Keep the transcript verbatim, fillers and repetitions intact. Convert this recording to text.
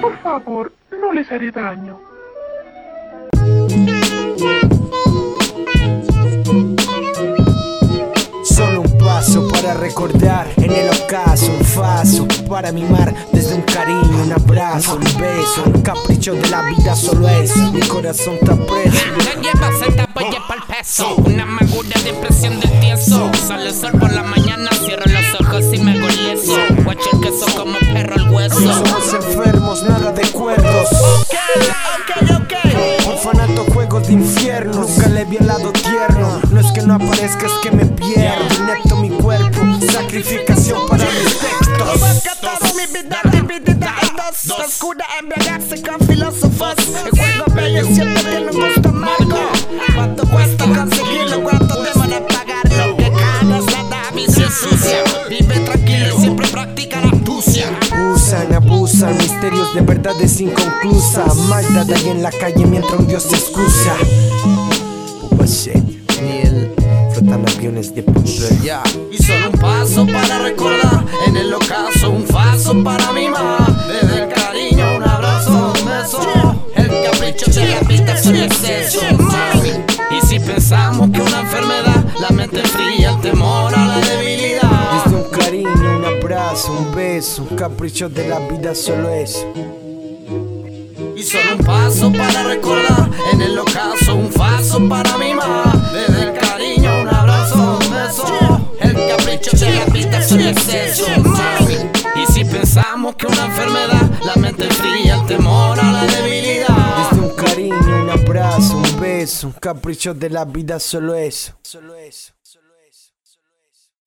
Por favor, no les haré daño. Solo un paso para recordar, en el ocaso un paso para mimar, desde un cariño, un abrazo, un beso, un capricho de la vida, solo eso. Mi corazón está preso. No lleva centavos para el peso, una amargura depresión del tieso. Sale el sol por la mañana, cierro los ojos y me hago leso. Guacho el queso como perro el hueso. No somos enfermos, nada de cuerdos. Ok, ok, ok. Orfanato, juegos de infierno. Nunca le vi el lado tierno. No es que no aparezca, es que me pierdo. Inepto mi cuerpo, sacrificación para mis textos. Toda mi vida dividida en dos. Oscura embriagarse con filósofos. El juego bello siempre tiene un gusto amargo. ¿Cuánto cuesta conseguirlo? ¿Cuánto demora pagarlo? Que cagas la visión sucia. Vive tranquilo y siempre practica la astucia. Usan, abusan, misterios de verdades inconclusas. Maldad ahí en la calle mientras un dios se excusa. Pupa shit, miel, flotan aviones de papel. Yeah. Y solo un paso para recordar, en el ocaso un paso para mimar. Desde el cariño un abrazo, un beso. El capricho de la vida es un exceso. Y si pensamos que una enfermedad, la mente fría, el temor a la debilidad. Desde un cariño, un abrazo, un beso, un capricho de la vida, solo eso. Y solo un paso para recordar, en el ocaso un paso para mimar. Desde el cariño un abrazo, un beso. El capricho de la vida es un exceso. Y si pensamos que una enfermedad, la mente fría, el temor a la debilidad. Desde un cariño, un abrazo, un beso, un capricho de la vida, solo eso. Solo